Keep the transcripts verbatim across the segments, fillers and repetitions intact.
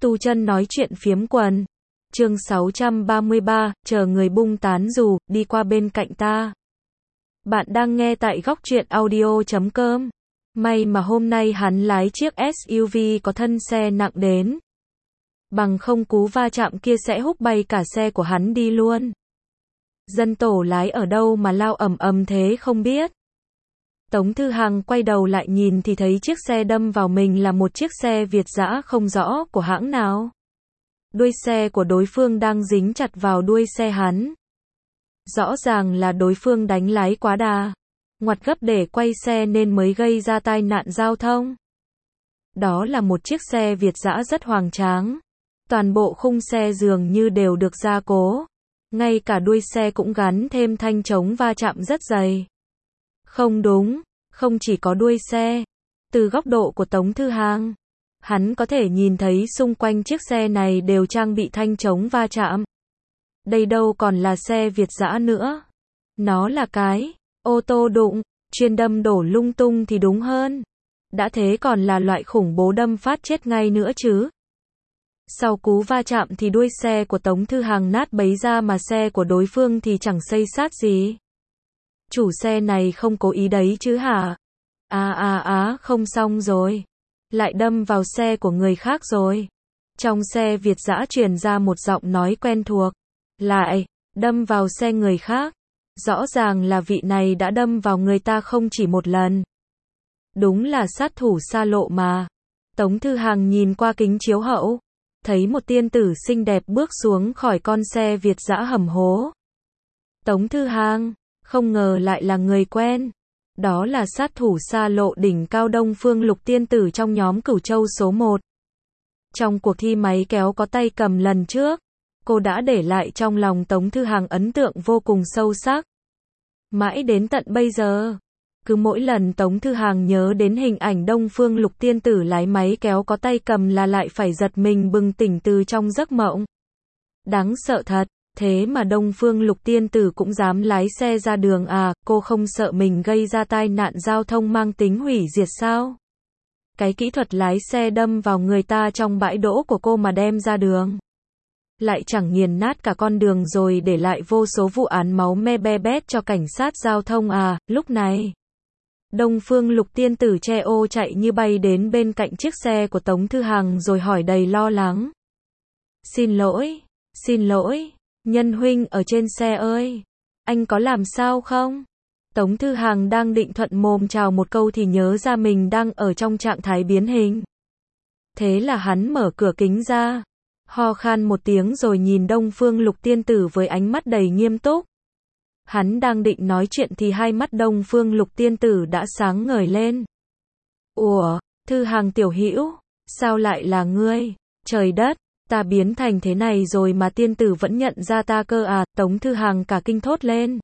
Tu chân nói chuyện phiếm quần. Chương sáu trăm ba mươi ba, chờ người bung tán dù, đi qua bên cạnh ta. Bạn đang nghe tại góc truyện audio chấm com. May mà hôm nay hắn lái chiếc ét u vê có thân xe nặng đến. Bằng không cú va chạm kia sẽ húc bay cả xe của hắn đi luôn. Dân tổ lái ở đâu mà lao ầm ầm thế không biết. Tống Thư Hằng quay đầu lại nhìn thì thấy chiếc xe đâm vào mình là một chiếc xe Việt dã không rõ của hãng nào. Đuôi xe của đối phương đang dính chặt vào đuôi xe hắn. Rõ ràng là đối phương đánh lái quá đà, ngoặt gấp để quay xe nên mới gây ra tai nạn giao thông. Đó là một chiếc xe Việt dã rất hoành tráng. Toàn bộ khung xe dường như đều được gia cố. Ngay cả đuôi xe cũng gắn thêm thanh chống va chạm rất dày. Không đúng, không chỉ có đuôi xe. Từ góc độ của Tống Thư Hằng, hắn có thể nhìn thấy xung quanh chiếc xe này đều trang bị thanh chống va chạm. Đây đâu còn là xe Việt dã nữa. Nó là cái ô tô đụng, chuyên đâm đổ lung tung thì đúng hơn. Đã thế còn là loại khủng bố đâm phát chết ngay nữa chứ. Sau cú va chạm thì đuôi xe của Tống Thư Hằng nát bấy ra mà xe của đối phương thì chẳng xây xát gì. Chủ xe này không cố ý đấy chứ hả? À à à, không xong rồi. Lại đâm vào xe của người khác rồi. Trong xe Việt dã truyền ra một giọng nói quen thuộc. Lại, đâm vào xe người khác. Rõ ràng là vị này đã đâm vào người ta không chỉ một lần. Đúng là sát thủ xa lộ mà. Tống Thư Hằng nhìn qua kính chiếu hậu. Thấy một tiên tử xinh đẹp bước xuống khỏi con xe Việt dã hầm hố. Tống Thư Hằng, không ngờ lại là người quen. Đó là sát thủ xa lộ đỉnh cao Đông Phương Lục tiên tử trong nhóm Cửu Châu số một. Trong cuộc thi máy kéo có tay cầm lần trước, cô đã để lại trong lòng Tống Thư Hằng ấn tượng vô cùng sâu sắc. Mãi đến tận bây giờ, cứ mỗi lần Tống Thư Hằng nhớ đến hình ảnh Đông Phương Lục tiên tử lái máy kéo có tay cầm là lại phải giật mình bừng tỉnh từ trong giấc mộng. Đáng sợ thật, thế mà Đông Phương Lục tiên tử cũng dám lái xe ra đường à, cô không sợ mình gây ra tai nạn giao thông mang tính hủy diệt sao? Cái kỹ thuật lái xe đâm vào người ta trong bãi đỗ của cô mà đem ra đường. Lại chẳng nghiền nát cả con đường rồi để lại vô số vụ án máu me be bét cho cảnh sát giao thông à, lúc này. Đông Phương Lục tiên tử che ô chạy như bay đến bên cạnh chiếc xe của Tống Thư Hằng rồi hỏi đầy lo lắng. Xin lỗi, xin lỗi, nhân huynh ở trên xe ơi, anh có làm sao không? Tống Thư Hằng đang định thuận mồm chào một câu thì nhớ ra mình đang ở trong trạng thái biến hình. Thế là hắn mở cửa kính ra, ho khan một tiếng rồi nhìn Đông Phương Lục tiên tử với ánh mắt đầy nghiêm túc. Hắn đang định nói chuyện thì hai mắt Đông Phương Lục tiên tử đã sáng ngời lên. Ủa, Thư Hằng tiểu hữu, sao lại là ngươi? Trời đất, ta biến thành thế này rồi mà tiên tử vẫn nhận ra ta cơ à? Tống Thư Hằng cả kinh thốt lên.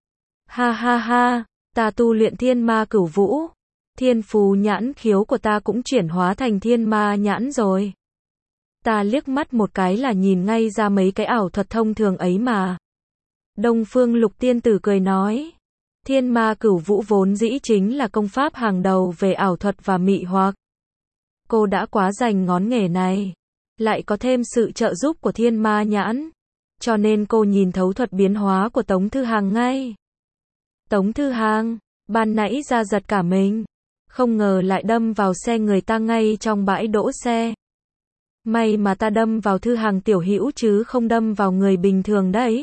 Ha ha ha, ta tu luyện thiên ma cửu vũ. Thiên phú nhãn khiếu của ta cũng chuyển hóa thành thiên ma nhãn rồi. Ta liếc mắt một cái là nhìn ngay ra mấy cái ảo thuật thông thường ấy mà. Đông Phương Lục tiên tử cười nói. Thiên ma cửu vũ vốn dĩ chính là công pháp hàng đầu về ảo thuật và mị hoặc. Cô đã quá rành ngón nghề này. Lại có thêm sự trợ giúp của thiên ma nhãn. Cho nên cô nhìn thấu thuật biến hóa của Tống Thư Hằng ngay. Tống Thư Hằng, ban nãy ra giật cả mình. Không ngờ lại đâm vào xe người ta ngay trong bãi đỗ xe. May mà ta đâm vào Thư Hằng tiểu hữu chứ không đâm vào người bình thường đấy.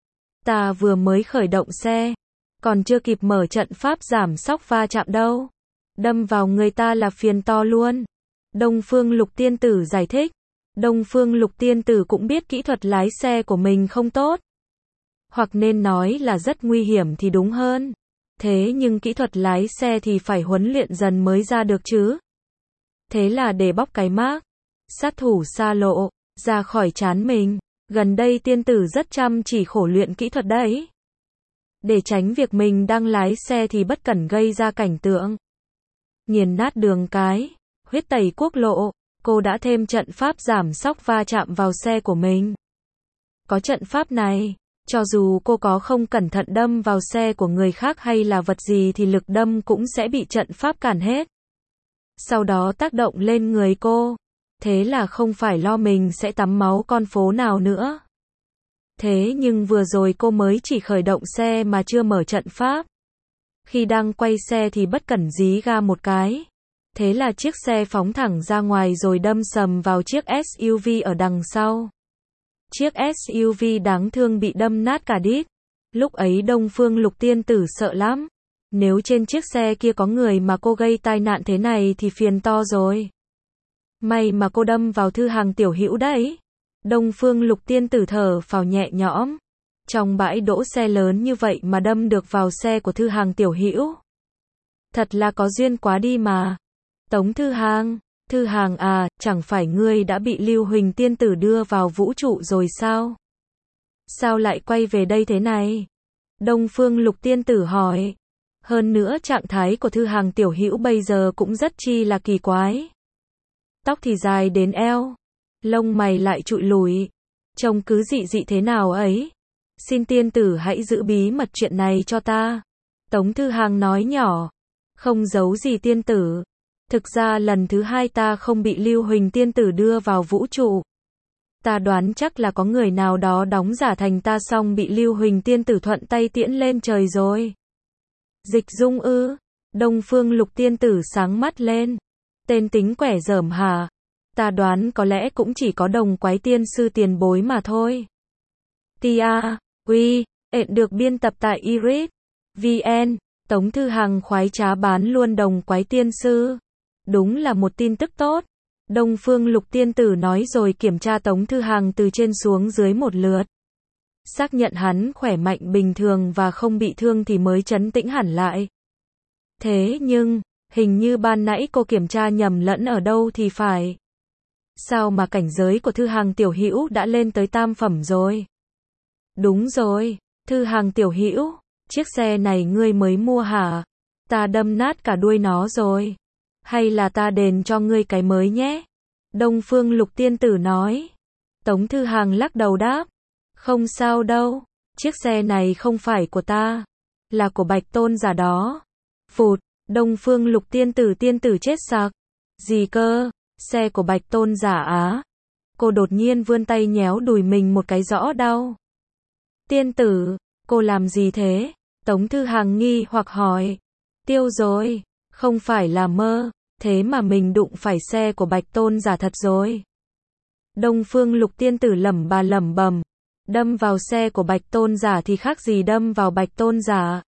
Ta vừa mới khởi động xe, còn chưa kịp mở trận pháp giảm sóc va chạm đâu. Đâm vào người ta là phiền to luôn. Đông Phương Lục tiên tử giải thích. Đông Phương Lục tiên tử cũng biết kỹ thuật lái xe của mình không tốt. Hoặc nên nói là rất nguy hiểm thì đúng hơn. Thế nhưng kỹ thuật lái xe thì phải huấn luyện dần mới ra được chứ. Thế là để bóc cái mác sát thủ xa lộ ra khỏi trán mình. Gần đây tiên tử rất chăm chỉ khổ luyện kỹ thuật đấy. Để tránh việc mình đang lái xe thì bất cẩn gây ra cảnh tượng nghiền nát đường cái, huyết tẩy quốc lộ. Cô đã thêm trận pháp giảm sóc va chạm vào xe của mình. Có trận pháp này, cho dù cô có không cẩn thận đâm vào xe của người khác hay là vật gì thì lực đâm cũng sẽ bị trận pháp cản hết. Sau đó tác động lên người cô. Thế là không phải lo mình sẽ tắm máu con phố nào nữa. Thế nhưng vừa rồi cô mới chỉ khởi động xe mà chưa mở trận pháp. Khi đang quay xe thì bất cẩn dí ga một cái. Thế là chiếc xe phóng thẳng ra ngoài rồi đâm sầm vào chiếc ét u vê ở đằng sau. Chiếc ét u vê đáng thương bị đâm nát cả đít. Lúc ấy Đông Phương Lục Tiên Tử sợ lắm. Nếu trên chiếc xe kia có người mà cô gây tai nạn thế này thì phiền to rồi. May mà cô đâm vào Thư Hàng tiểu hữu đấy. Đông Phương Lục Tiên Tử thở phào nhẹ nhõm. Trong bãi đỗ xe lớn như vậy mà đâm được vào xe của Thư Hàng tiểu hữu. Thật là có duyên quá đi mà. Tống Thư Hàng, Thư Hàng à, chẳng phải ngươi đã bị Lưu Huỳnh Tiên Tử đưa vào vũ trụ rồi sao? Sao lại quay về đây thế này? Đông Phương Lục Tiên Tử hỏi. Hơn nữa trạng thái của Thư Hàng tiểu hữu bây giờ cũng rất chi là kỳ quái. Tóc thì dài đến eo, lông mày lại trụi lùi, trông cứ dị dị thế nào ấy. Xin tiên tử hãy giữ bí mật chuyện này cho ta. Tống Thư Hàng nói nhỏ. Không giấu gì tiên tử. Thực ra lần thứ hai ta không bị Lưu Huỳnh Tiên Tử đưa vào vũ trụ. Ta đoán chắc là có người nào đó đóng giả thành ta xong bị Lưu Huỳnh Tiên Tử thuận tay tiễn lên trời rồi. Dịch Dung ư? Đông Phương Lục Tiên Tử sáng mắt lên. Tên tính quẻ dởm hả? Ta đoán có lẽ cũng chỉ có Đồng Quái Tiên Sư tiền bối mà thôi. Tia, uy, ện được biên tập tại iris chấm vn. Tống Thư Hàng khoái trá bán luôn Đồng Quái Tiên Sư. Đúng là một tin tức tốt. Đông Phương Lục Tiên Tử nói rồi kiểm tra Tống Thư Hàng từ trên xuống dưới một lượt. Xác nhận hắn khỏe mạnh bình thường và không bị thương thì mới trấn tĩnh hẳn lại. Thế nhưng, hình như ban nãy cô kiểm tra nhầm lẫn ở đâu thì phải. Sao mà cảnh giới của Thư Hàng tiểu hữu đã lên tới tam phẩm rồi? Đúng rồi, Thư Hàng tiểu hữu, chiếc xe này ngươi mới mua hả? Ta đâm nát cả đuôi nó rồi. Hay là ta đền cho ngươi cái mới nhé? Đông Phương Lục Tiên Tử nói. Tống Thư Hàng lắc đầu đáp. Không sao đâu, chiếc xe này không phải của ta, là của Bạch Tôn giả đó. Phụt, Đông Phương Lục Tiên Tử tiên tử chết sặc. Gì cơ, xe của Bạch Tôn giả á? Cô đột nhiên vươn tay nhéo đùi mình một cái rõ đau. Tiên tử, cô làm gì thế? Tống Thư Hàng nghi hoặc hỏi. Tiêu rồi, không phải là mơ, thế mà mình đụng phải xe của Bạch Tôn giả thật rồi. Đông Phương Lục Tiên Tử lẩm bà lẩm bẩm. Đâm vào xe của Bạch Tôn giả thì khác gì đâm vào Bạch Tôn giả.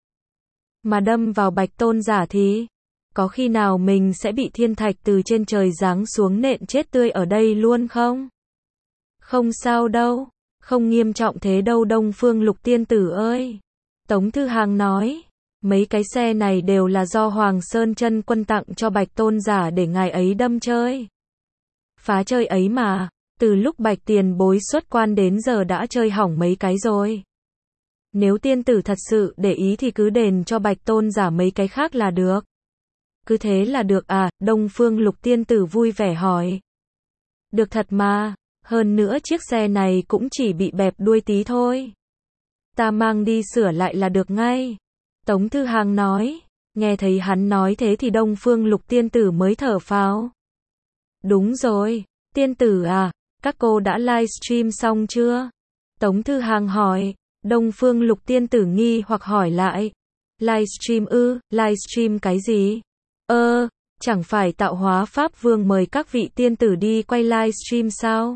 Mà đâm vào Bạch Tôn giả thì, có khi nào mình sẽ bị thiên thạch từ trên trời giáng xuống nện chết tươi ở đây luôn không? Không sao đâu, không nghiêm trọng thế đâu Đông Phương Lục Tiên Tử ơi. Tống Thư Hàng nói, mấy cái xe này đều là do Hoàng Sơn Chân Quân tặng cho Bạch Tôn giả để ngài ấy đâm chơi. Phá chơi ấy mà. Từ lúc Bạch tiền bối xuất quan đến giờ đã chơi hỏng mấy cái rồi. Nếu tiên tử thật sự để ý thì cứ đền cho Bạch Tôn giả mấy cái khác là được. Cứ thế là được à? Đông Phương Lục Tiên Tử vui vẻ hỏi. Được thật mà, hơn nữa chiếc xe này cũng chỉ bị bẹp đuôi tí thôi. Ta mang đi sửa lại là được ngay. Tống Thư Hàng nói. Nghe thấy hắn nói thế thì Đông Phương Lục Tiên Tử mới thở phào. Đúng rồi, tiên tử à, các cô đã livestream xong chưa? Tống Thư Hàng hỏi. Đông Phương Lục Tiên Tử nghi hoặc hỏi lại. Livestream ư, livestream cái gì? Ơ, chẳng phải Tạo Hóa Pháp Vương mời các vị tiên tử đi quay livestream sao?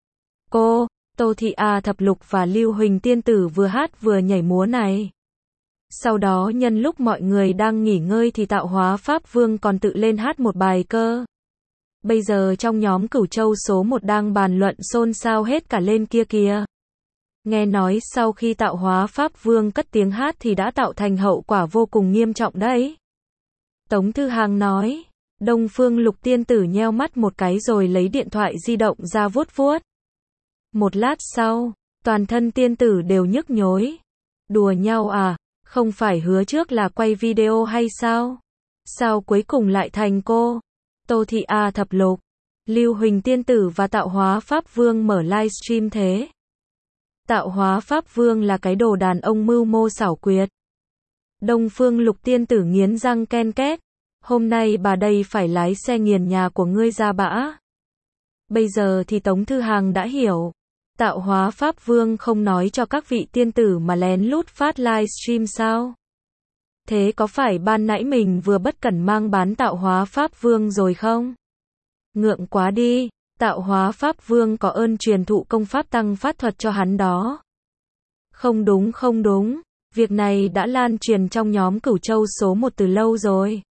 Cô, Tô Thị A Thập Lục và Lưu Huỳnh Tiên Tử vừa hát vừa nhảy múa này. Sau đó nhân lúc mọi người đang nghỉ ngơi thì Tạo Hóa Pháp Vương còn tự lên hát một bài cơ. Bây giờ trong nhóm Cửu Châu số một đang bàn luận xôn xao hết cả lên kia kìa. Nghe nói sau khi Tạo Hóa Pháp Vương cất tiếng hát thì đã tạo thành hậu quả vô cùng nghiêm trọng đấy. Tống Thư Hàng nói. Đông Phương Lục Tiên Tử nheo mắt một cái rồi lấy điện thoại di động ra vuốt vuốt. Một lát sau, toàn thân tiên tử đều nhức nhối. Đùa nhau à, không phải hứa trước là quay video hay sao? Sao cuối cùng lại thành cô? Tô Thị A Thập Lục, Lưu Huỳnh Tiên Tử và Tạo Hóa Pháp Vương mở livestream thế. Tạo Hóa Pháp Vương là cái đồ đàn ông mưu mô xảo quyệt. Đông Phương Lục Tiên Tử nghiến răng ken két. Hôm nay bà đây phải lái xe nghiền nhà của ngươi ra bã. Bây giờ thì Tống Thư Hàng đã hiểu. Tạo hóa Pháp Vương không nói cho các vị tiên tử mà lén lút phát livestream sao? Thế có phải ban nãy mình vừa bất cẩn mang bán tạo hóa Pháp Vương rồi không? Ngượng quá đi, tạo hóa Pháp Vương có ơn truyền thụ công pháp tăng phát thuật cho hắn đó. Không đúng không đúng, việc này đã lan truyền trong nhóm Cửu Châu số một từ lâu rồi.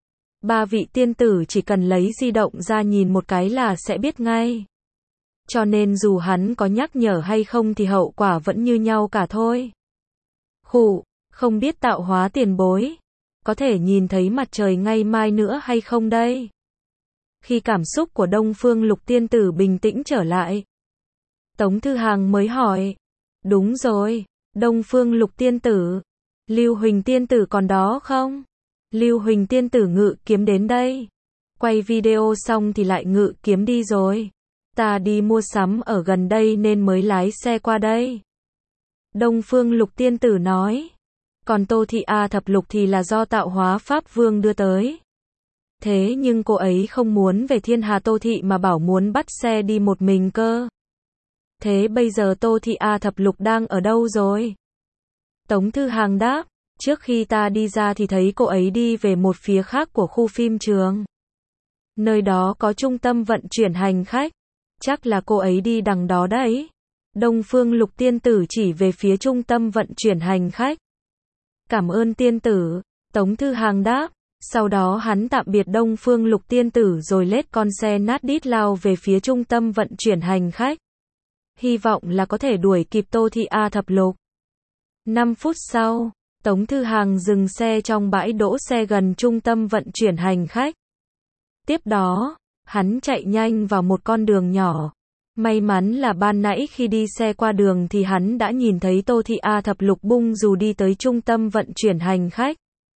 Ba vị tiên tử chỉ cần lấy di động ra nhìn một cái là sẽ biết ngay. Cho nên dù hắn có nhắc nhở hay không thì hậu quả vẫn như nhau cả thôi. Khụ, không biết tạo hóa tiền bối, có thể nhìn thấy mặt trời ngay mai nữa hay không đây? Khi cảm xúc của Đông Phương Lục tiên tử bình tĩnh trở lại, Tống Thư Hàng mới hỏi. Đúng rồi, Đông Phương Lục tiên tử, Lưu Huỳnh tiên tử còn đó không? Lưu Huỳnh tiên tử ngự kiếm đến đây. Quay video xong thì lại ngự kiếm đi rồi. Ta đi mua sắm ở gần đây nên mới lái xe qua đây. Đông Phương Lục tiên tử nói. Còn Tô Thị A Thập Lục thì là do tạo hóa Pháp Vương đưa tới. Thế nhưng cô ấy không muốn về Thiên Hà Tô Thị mà bảo muốn bắt xe đi một mình cơ. Thế bây giờ Tô Thị A Thập Lục đang ở đâu rồi? Tống Thư Hàng đáp. Trước khi ta đi ra thì thấy cô ấy đi về một phía khác của khu phim trường. Nơi đó có trung tâm vận chuyển hành khách. Chắc là cô ấy đi đằng đó đấy. Đông Phương Lục tiên tử chỉ về phía trung tâm vận chuyển hành khách. Cảm ơn tiên tử, Tống Thư Hàng đáp. Sau đó hắn tạm biệt Đông Phương Lục tiên tử rồi lết con xe nát đít lao về phía trung tâm vận chuyển hành khách. Hy vọng là có thể đuổi kịp Tô Thị A Thập Lục. năm phút sau, Tống Thư Hàng dừng xe trong bãi đỗ xe gần trung tâm vận chuyển hành khách. Tiếp đó, hắn chạy nhanh vào một con đường nhỏ. May mắn là ban nãy khi đi xe qua đường thì hắn đã nhìn thấy Tô Thị A Thập Lục bung dù đi tới trung tâm vận chuyển hành khách.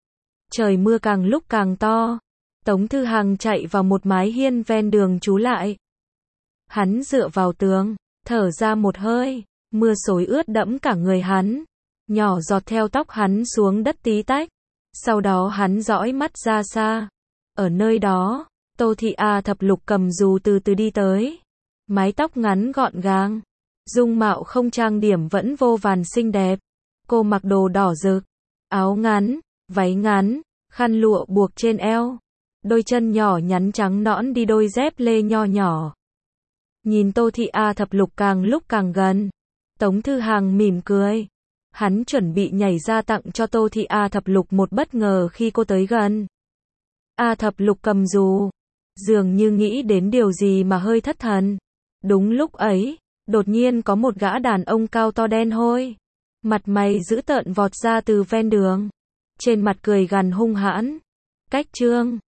Trời mưa càng lúc càng to. Tống Thư Hàng chạy vào một mái hiên ven đường trú lại. Hắn dựa vào tường, thở ra một hơi, mưa xối ướt đẫm cả người hắn. Nhỏ giọt theo tóc hắn xuống đất tí tách. Sau đó hắn dõi mắt ra xa. Ở nơi đó, Tô Thị A Thập Lục cầm dù từ từ đi tới. Mái tóc ngắn gọn gàng. Dung mạo không trang điểm vẫn vô vàn xinh đẹp. Cô mặc đồ đỏ rực. Áo ngắn, váy ngắn, khăn lụa buộc trên eo. Đôi chân nhỏ nhắn trắng nõn đi đôi dép lê nho nhỏ. Nhìn Tô Thị A Thập Lục càng lúc càng gần. Tống Thư Hàng mỉm cười. Hắn chuẩn bị nhảy ra tặng cho Tô Thị A Thập Lục một bất ngờ khi cô tới gần. A Thập Lục cầm dù, dường như nghĩ đến điều gì mà hơi thất thần. Đúng lúc ấy, đột nhiên có một gã đàn ông cao to đen hôi, mặt mày dữ tợn vọt ra từ ven đường. Trên mặt cười gằn hung hãn. Cách chương